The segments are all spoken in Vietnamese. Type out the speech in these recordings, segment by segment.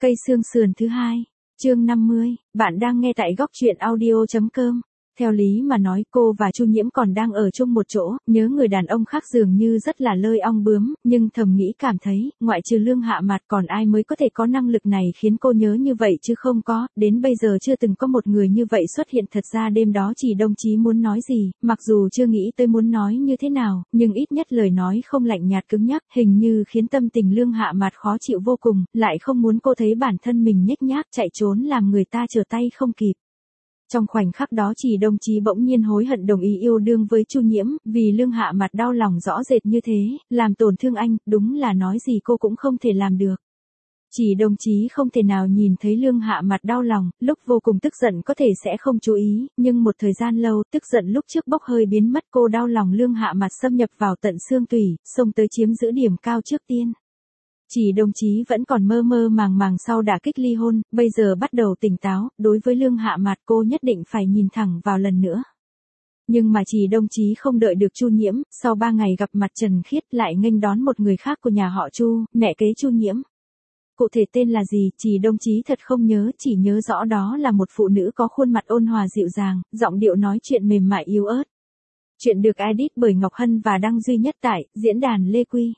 Cây xương sườn thứ hai, chương 50, bạn đang nghe tại góc truyện audio.com. Theo lý mà nói cô và Chu Nhiễm còn đang ở chung một chỗ, nhớ người đàn ông khác dường như rất là lơi ong bướm, nhưng thầm nghĩ cảm thấy, ngoại trừ Lương Hạ Mạt còn ai mới có thể có năng lực này khiến cô nhớ như vậy chứ không có, đến bây giờ chưa từng có một người như vậy xuất hiện. Thật ra đêm đó Chỉ Đồng Chí muốn nói gì, mặc dù chưa nghĩ tới muốn nói như thế nào, nhưng ít nhất lời nói không lạnh nhạt cứng nhắc, hình như khiến tâm tình Lương Hạ Mạt khó chịu vô cùng, lại không muốn cô thấy bản thân mình nhếch nhác chạy trốn làm người ta trở tay không kịp. Trong khoảnh khắc đó Chỉ Đồng Chí bỗng nhiên hối hận đồng ý yêu đương với Chu Nhiễm, vì Lương Hạ Mạt đau lòng rõ rệt như thế, làm tổn thương anh, đúng là nói gì cô cũng không thể làm được. Chỉ Đồng Chí không thể nào nhìn thấy Lương Hạ Mạt đau lòng, lúc vô cùng tức giận có thể sẽ không chú ý, nhưng một thời gian lâu, tức giận lúc trước bốc hơi biến mất, cô đau lòng Lương Hạ Mạt xâm nhập vào tận xương tủy, xông tới chiếm giữ điểm cao trước tiên. Chỉ Đồng Chí vẫn còn mơ mơ màng màng sau đả kích ly hôn, bây giờ bắt đầu tỉnh táo, đối với Lương Hạ Mạt cô nhất định phải nhìn thẳng vào lần nữa. Nhưng mà Chỉ Đồng Chí không đợi được Chu Nhiễm, sau 3 ngày gặp mặt Trần Khiết lại nghênh đón một người khác của nhà họ Chu, mẹ kế Chu Nhiễm. Cụ thể tên là gì, Chỉ Đồng Chí thật không nhớ, chỉ nhớ rõ đó là một phụ nữ có khuôn mặt ôn hòa dịu dàng, giọng điệu nói chuyện mềm mại yếu ớt. Chuyện được edit bởi Ngọc Hân và đăng duy nhất tại diễn đàn Lê Quy.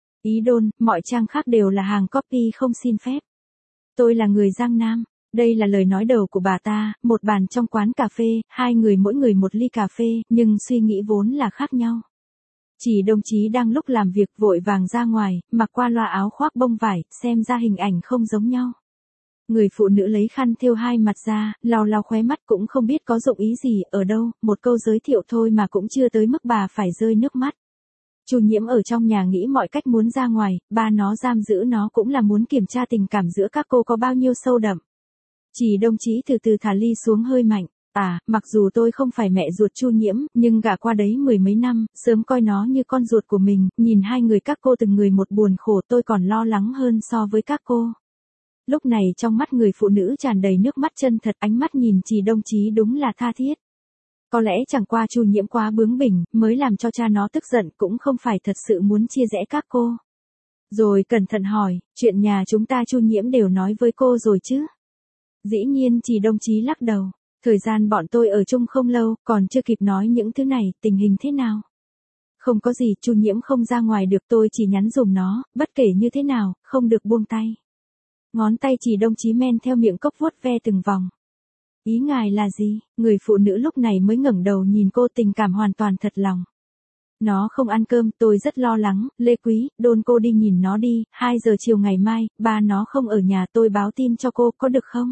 Ý đôn, mọi trang khác đều là hàng copy không xin phép. Tôi là người Giang Nam. Đây là lời nói đầu của bà ta, một bàn trong quán cà phê, hai người mỗi người một ly cà phê, nhưng suy nghĩ vốn là khác nhau. Chỉ Đồng Chí đang lúc làm việc vội vàng ra ngoài, mặc qua loa áo khoác bông vải, xem ra hình ảnh không giống nhau. Người phụ nữ lấy khăn thêu hai mặt ra, lau lau khóe mắt cũng không biết có dụng ý gì, ở đâu, một câu giới thiệu thôi mà cũng chưa tới mức bà phải rơi nước mắt. Chu Nhiễm ở trong nhà nghĩ mọi cách muốn ra ngoài, ba nó giam giữ nó cũng là muốn kiểm tra tình cảm giữa các cô có bao nhiêu sâu đậm. Chỉ Đồng Chí từ từ thả ly xuống hơi mạnh. Mặc dù tôi không phải mẹ ruột Chu Nhiễm, nhưng gả qua đấy 10 mấy năm, sớm coi nó như con ruột của mình, nhìn hai người các cô từng người một buồn khổ tôi còn lo lắng hơn so với các cô. Lúc này trong mắt người phụ nữ tràn đầy nước mắt chân thật, ánh mắt nhìn Chỉ Đồng Chí đúng là tha thiết. Có lẽ chẳng qua Chu Nhiễm quá bướng bỉnh, mới làm cho cha nó tức giận, cũng không phải thật sự muốn chia rẽ các cô. Rồi cẩn thận hỏi, chuyện nhà chúng ta Chu Nhiễm đều nói với cô rồi chứ? Dĩ nhiên Chỉ Đồng Chí lắc đầu, thời gian bọn tôi ở chung không lâu, còn chưa kịp nói những thứ này, tình hình thế nào? Không có gì, Chu Nhiễm không ra ngoài được, tôi chỉ nhắn dùm nó, bất kể như thế nào, không được buông tay. Ngón tay Chỉ Đồng Chí men theo miệng cốc vuốt ve từng vòng. Ý ngài là gì? Người phụ nữ lúc này mới ngẩng đầu nhìn cô, tình cảm hoàn toàn thật lòng. Nó không ăn cơm, tôi rất lo lắng, Lê Quý, đôn cô đi nhìn nó đi, 2 giờ chiều ngày mai, ba nó không ở nhà, tôi báo tin cho cô, có được không?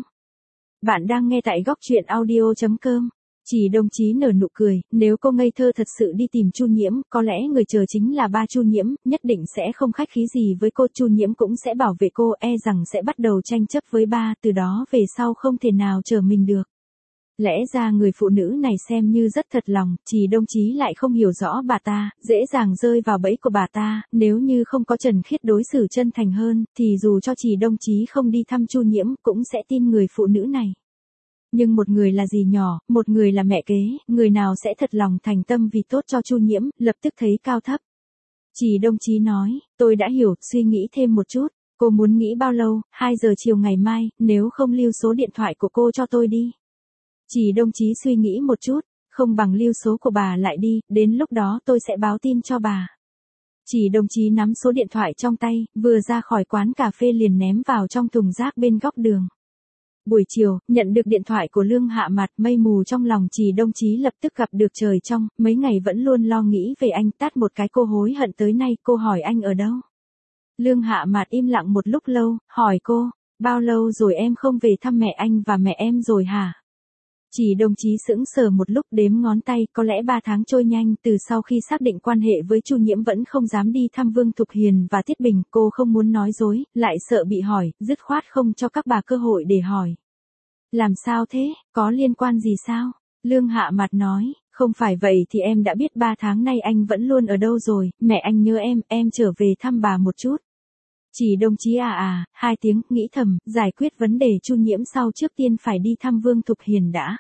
Bạn đang nghe tại góc truyện audio.com. Chỉ Đồng Chí nở nụ cười, nếu cô ngây thơ thật sự đi tìm Chu Nhiễm, có lẽ người chờ chính là ba Chu Nhiễm, nhất định sẽ không khách khí gì với cô, Chu Nhiễm cũng sẽ bảo vệ cô, rằng sẽ bắt đầu tranh chấp với ba, từ đó về sau không thể nào chờ mình được. Lẽ ra người phụ nữ này xem như rất thật lòng, Chỉ Đồng Chí lại không hiểu rõ bà ta, dễ dàng rơi vào bẫy của bà ta, nếu như không có Trần Khiết đối xử chân thành hơn, thì dù cho Chỉ Đồng Chí không đi thăm Chu Nhiễm, cũng sẽ tin người phụ nữ này. Nhưng một người là dì nhỏ, một người là mẹ kế, người nào sẽ thật lòng thành tâm vì tốt cho Chu Nhiễm, lập tức thấy cao thấp. Chỉ Đồng Chí nói, tôi đã hiểu, suy nghĩ thêm một chút, cô muốn nghĩ bao lâu, 2 giờ chiều ngày mai, nếu không lưu số điện thoại của cô cho tôi đi. Chỉ Đồng Chí suy nghĩ một chút, không bằng lưu số của bà lại đi, đến lúc đó tôi sẽ báo tin cho bà. Chỉ Đồng Chí nắm số điện thoại trong tay, vừa ra khỏi quán cà phê liền ném vào trong thùng rác bên góc đường. Buổi chiều, nhận được điện thoại của Lương Hạ Mạt, mây mù trong lòng Chỉ Đồng Chí lập tức gặp được trời trong, mấy ngày vẫn luôn lo nghĩ về anh, tát một cái cô hối hận tới nay, cô hỏi anh ở đâu? Lương Hạ Mạt im lặng một lúc lâu, hỏi cô, bao lâu rồi em không về thăm mẹ anh và mẹ em rồi hả? Chỉ Đồng Chí sững sờ một lúc đếm ngón tay, có lẽ 3 tháng trôi nhanh, từ sau khi xác định quan hệ với Chu Nhiễm vẫn không dám đi thăm Vương Thục Hiền và Tiết Bình, cô không muốn nói dối, lại sợ bị hỏi, dứt khoát không cho các bà cơ hội để hỏi. Làm sao thế, có liên quan gì sao? Lương Hạ Mạt nói, không phải vậy thì em đã biết 3 tháng nay anh vẫn luôn ở đâu rồi, mẹ anh nhớ em trở về thăm bà một chút. Chỉ Đồng Chí 2 tiếng, nghĩ thầm, giải quyết vấn đề Chu Nhiễm sau, trước tiên phải đi thăm Vương Thục Hiền đã.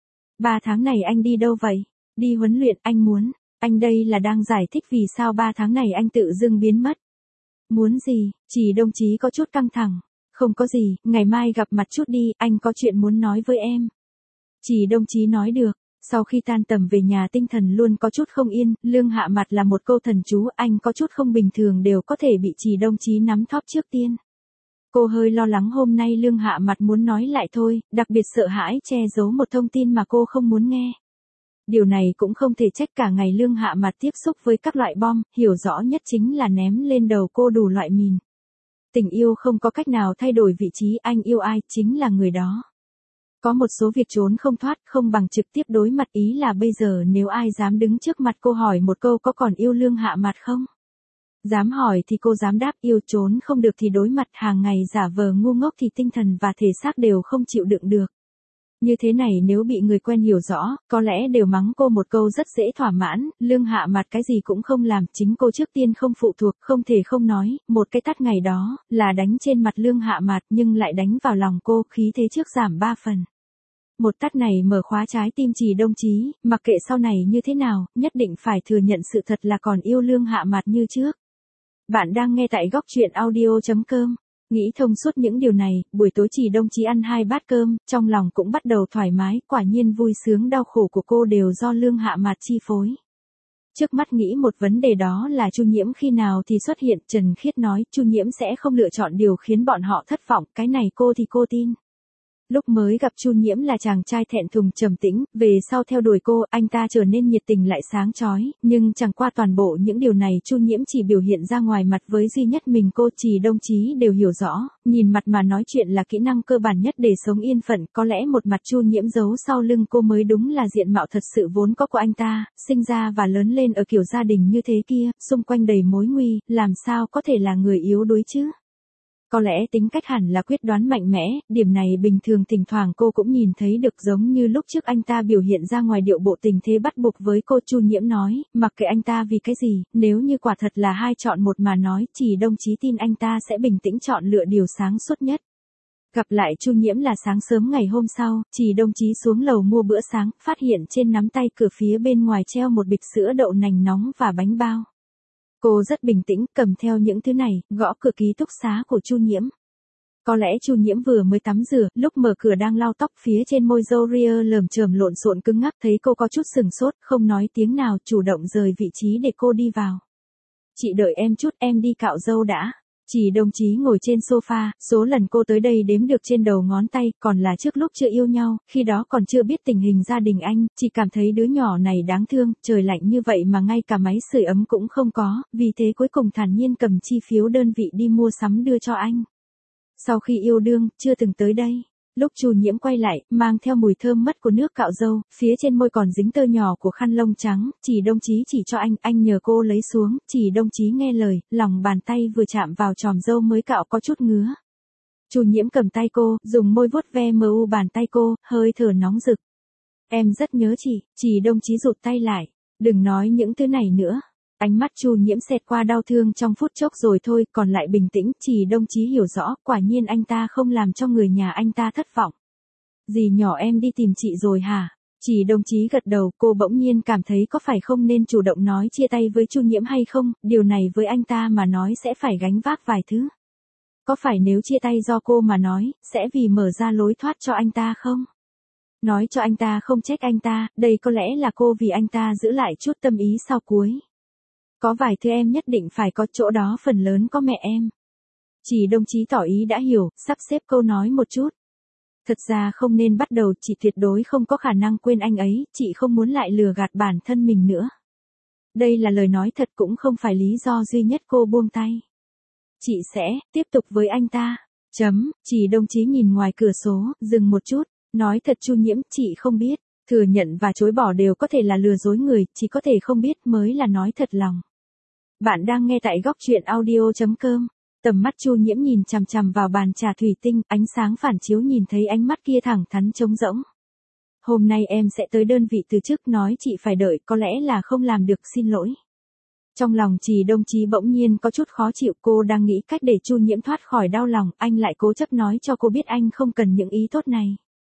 3 tháng này anh đi đâu vậy? Đi huấn luyện, anh muốn. Anh đây là đang giải thích vì sao 3 tháng này anh tự dưng biến mất. Muốn gì? Chỉ Đồng Chí có chút căng thẳng. Không có gì, ngày mai gặp mặt chút đi, anh có chuyện muốn nói với em. Chỉ đồng chí nói được. Sau khi tan tầm về nhà tinh thần luôn có chút không yên, Lương Hạ Mặt là một câu thần chú, anh có chút không bình thường đều có thể bị Chỉ đồng chí nắm thóp trước tiên. Cô hơi lo lắng hôm nay Lương Hạ Mặt muốn nói lại thôi, đặc biệt sợ hãi che giấu một thông tin mà cô không muốn nghe. Điều này cũng không thể trách, cả ngày Lương Hạ Mặt tiếp xúc với các loại bom, hiểu rõ nhất chính là ném lên đầu cô đủ loại mìn. Tình yêu không có cách nào thay đổi vị trí, anh yêu ai chính là người đó. Có một số việc trốn không thoát, không bằng trực tiếp đối mặt, ý là bây giờ nếu ai dám đứng trước mặt cô hỏi một câu có còn yêu Lương Hạ Mặt không? Dám hỏi thì cô dám đáp yêu, trốn không được thì đối mặt, hàng ngày giả vờ ngu ngốc thì tinh thần và thể xác đều không chịu đựng được. Như thế này nếu bị người quen hiểu rõ, có lẽ đều mắng cô một câu rất dễ thỏa mãn, Lương Hạ Mặt cái gì cũng không làm, chính cô trước tiên không phụ thuộc, không thể không nói, một cái tát ngày đó, là đánh trên mặt Lương Hạ Mặt nhưng lại đánh vào lòng cô, khí thế trước giảm 3 phần. Một tát này mở khóa trái tim Chỉ đồng chí, mặc kệ sau này như thế nào, nhất định phải thừa nhận sự thật là còn yêu Lương Hạ Mặt như trước. Bạn đang nghe tại góc truyện audio.com. Nghĩ thông suốt những điều này, buổi tối Chỉ đồng chí ăn 2 bát cơm, trong lòng cũng bắt đầu thoải mái, quả nhiên vui sướng đau khổ của cô đều do Lương Hạ Mặt chi phối. Trước mắt nghĩ một vấn đề đó là Chu Nhiễm khi nào thì xuất hiện, Trần Khiết nói Chu Nhiễm sẽ không lựa chọn điều khiến bọn họ thất vọng, cái này cô thì cô tin. Lúc mới gặp Chu Nhiễm là chàng trai thẹn thùng trầm tĩnh, về sau theo đuổi cô, anh ta trở nên nhiệt tình lại sáng chói, nhưng chẳng qua toàn bộ những điều này Chu Nhiễm chỉ biểu hiện ra ngoài mặt với duy nhất mình cô. Chỉ đồng chí đều hiểu rõ, nhìn mặt mà nói chuyện là kỹ năng cơ bản nhất để sống yên phận, có lẽ một mặt Chu Nhiễm giấu sau lưng cô mới đúng là diện mạo thật sự vốn có của anh ta, sinh ra và lớn lên ở kiểu gia đình như thế kia, xung quanh đầy mối nguy, làm sao có thể là người yếu đuối chứ? Có lẽ tính cách hẳn là quyết đoán mạnh mẽ, điểm này bình thường thỉnh thoảng cô cũng nhìn thấy được, giống như lúc trước anh ta biểu hiện ra ngoài điệu bộ tình thế bắt buộc với cô. Chu Nhiễm nói, mặc kệ anh ta vì cái gì, nếu như quả thật là 2 chọn 1 mà nói, Chỉ đồng chí tin anh ta sẽ bình tĩnh chọn lựa điều sáng suốt nhất. Gặp lại Chu Nhiễm là sáng sớm ngày hôm sau, Chỉ đồng chí xuống lầu mua bữa sáng, phát hiện trên nắm tay cửa phía bên ngoài treo một bịch sữa đậu nành nóng và bánh bao. Cô rất bình tĩnh, cầm theo những thứ này, gõ cửa ký túc xá của Chu Nhiễm. Có lẽ Chu Nhiễm vừa mới tắm rửa, lúc mở cửa đang lau tóc, phía trên môi râu ria lởm chởm lộn xộn cứng ngắc, thấy cô có chút sừng sốt, không nói tiếng nào, chủ động rời vị trí để cô đi vào. Chị đợi em chút, em đi cạo râu đã. Chỉ đồng chí ngồi trên sofa, số lần cô tới đây đếm được trên đầu ngón tay, còn là trước lúc chưa yêu nhau, khi đó còn chưa biết tình hình gia đình anh, chỉ cảm thấy đứa nhỏ này đáng thương, trời lạnh như vậy mà ngay cả máy sưởi ấm cũng không có, vì thế cuối cùng thản nhiên cầm chi phiếu đơn vị đi mua sắm đưa cho anh. Sau khi yêu đương, chưa từng tới đây. Lúc Chu Nhiễm quay lại, mang theo mùi thơm mất của nước cạo râu, phía trên môi còn dính tơ nhỏ của khăn lông trắng, Chỉ đồng chí chỉ cho anh nhờ cô lấy xuống, Chỉ đồng chí nghe lời, lòng bàn tay vừa chạm vào chòm râu mới cạo có chút ngứa. Chu Nhiễm cầm tay cô, dùng môi vuốt ve mu bàn tay cô, hơi thở nóng rực. Em rất nhớ chị, Chỉ đồng chí rụt tay lại, đừng nói những thứ này nữa. Ánh mắt Chu Nhiễm xẹt qua đau thương trong phút chốc rồi thôi, còn lại bình tĩnh, Chỉ đồng chí hiểu rõ, quả nhiên anh ta không làm cho người nhà anh ta thất vọng. Dì nhỏ em đi tìm chị rồi hả? Chỉ đồng chí gật đầu, cô bỗng nhiên cảm thấy có phải không nên chủ động nói chia tay với Chu Nhiễm hay không, điều này với anh ta mà nói sẽ phải gánh vác vài thứ. Có phải nếu chia tay do cô mà nói, sẽ vì mở ra lối thoát cho anh ta không? Nói cho anh ta không trách anh ta, đây có lẽ là cô vì anh ta giữ lại chút tâm ý sau cuối. Có vài thứ em nhất định phải có, chỗ đó phần lớn có mẹ em. Chỉ đồng chí tỏ ý đã hiểu, sắp xếp câu nói một chút. Thật ra không nên bắt đầu, chị tuyệt đối không có khả năng quên anh ấy, chị không muốn lại lừa gạt bản thân mình nữa. Đây là lời nói thật, cũng không phải lý do duy nhất cô buông tay. Chị sẽ tiếp tục với anh ta. Chỉ đồng chí nhìn ngoài cửa sổ, dừng một chút, nói thật Chu Nhiễm, chị không biết. Thừa nhận và chối bỏ đều có thể là lừa dối người, chỉ có thể không biết mới là nói thật lòng. Bạn đang nghe tại góc truyện audio.com. Tầm mắt Chu Nhiễm nhìn chằm chằm vào bàn trà thủy tinh, ánh sáng phản chiếu nhìn thấy ánh mắt kia thẳng thắn trống rỗng. Hôm nay em sẽ tới đơn vị từ chức, nói chị phải đợi, có lẽ là không làm được, xin lỗi. Trong lòng Chỉ đồng chí bỗng nhiên có chút khó chịu, cô đang nghĩ cách để Chu Nhiễm thoát khỏi đau lòng, anh lại cố chấp nói cho cô biết anh không cần những ý tốt này.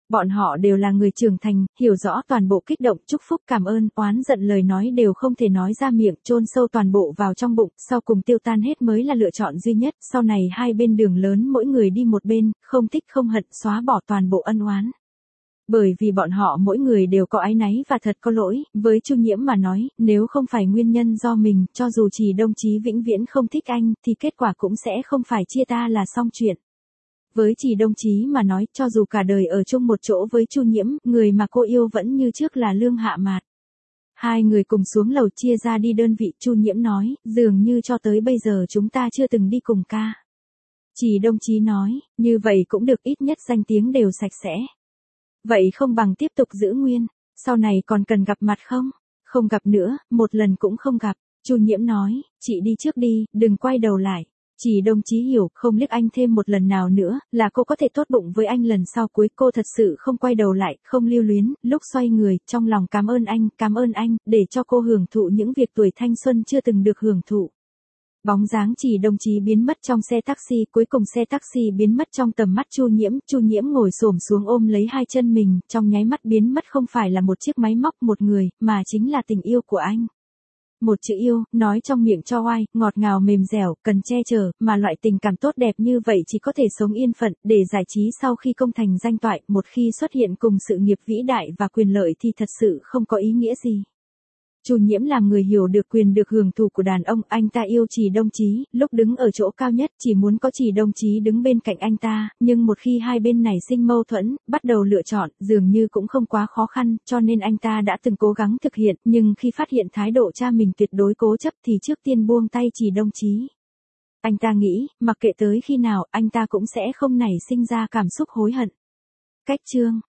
Bọn họ đều là người trưởng thành, hiểu rõ toàn bộ kích động, chúc phúc, cảm ơn, oán giận lời nói đều không thể nói ra miệng, chôn sâu toàn bộ vào trong bụng, sau cùng tiêu tan hết mới là lựa chọn duy nhất, sau này hai bên đường lớn mỗi người đi một bên, không thích không hận, xóa bỏ toàn bộ ân oán. Bởi vì bọn họ mỗi người đều có áy náy và thật có lỗi, với Chu Nhiễm mà nói, nếu không phải nguyên nhân do mình, cho dù Trì Đông Chí vĩnh viễn không thích anh, thì kết quả cũng sẽ không phải chia ta là xong chuyện. Với Trì Đông Chí mà nói, cho dù cả đời ở chung một chỗ với Chu Nhiễm, người mà cô yêu vẫn như trước là Lương Hạ Mạt. Hai người cùng xuống lầu chia ra đi đơn vị, Chu Nhiễm nói, dường như cho tới bây giờ chúng ta chưa từng đi cùng ca. Trì Đông Chí nói, như vậy cũng được, ít nhất danh tiếng đều sạch sẽ. Vậy không bằng tiếp tục giữ nguyên, sau này còn cần gặp mặt không? Không gặp nữa, một lần cũng không gặp. Chu Nhiễm nói, chị đi trước đi, đừng quay đầu lại. Trì Đông Chí hiểu, không liếc anh thêm một lần nào nữa, là cô có thể tốt bụng với anh lần sau, cuối cô thật sự không quay đầu lại, không lưu luyến, lúc xoay người, trong lòng cảm ơn anh, để cho cô hưởng thụ những việc tuổi thanh xuân chưa từng được hưởng thụ. Bóng dáng Trì Đông Chí biến mất trong xe taxi, cuối cùng xe taxi biến mất trong tầm mắt Chu Nhiễm ngồi xổm xuống ôm lấy hai chân mình, trong nháy mắt biến mất không phải là một chiếc máy móc, một người, mà chính là tình yêu của anh. Một chữ yêu, nói trong miệng cho oai, ngọt ngào mềm dẻo, cần che chở, mà loại tình cảm tốt đẹp như vậy chỉ có thể sống yên phận, để giải trí sau khi công thành danh toại, một khi xuất hiện cùng sự nghiệp vĩ đại và quyền lợi thì thật sự không có ý nghĩa gì. Chu Nhiễm làm người hiểu được quyền được hưởng thụ của đàn ông, anh ta yêu Trì Đông Chí, lúc đứng ở chỗ cao nhất chỉ muốn có Trì Đông Chí đứng bên cạnh anh ta, nhưng một khi hai bên nảy sinh mâu thuẫn, bắt đầu lựa chọn, dường như cũng không quá khó khăn, cho nên anh ta đã từng cố gắng thực hiện, nhưng khi phát hiện thái độ cha mình tuyệt đối cố chấp thì trước tiên buông tay Trì Đông Chí. Anh ta nghĩ, mặc kệ tới khi nào, anh ta cũng sẽ không nảy sinh ra cảm xúc hối hận. Cách chương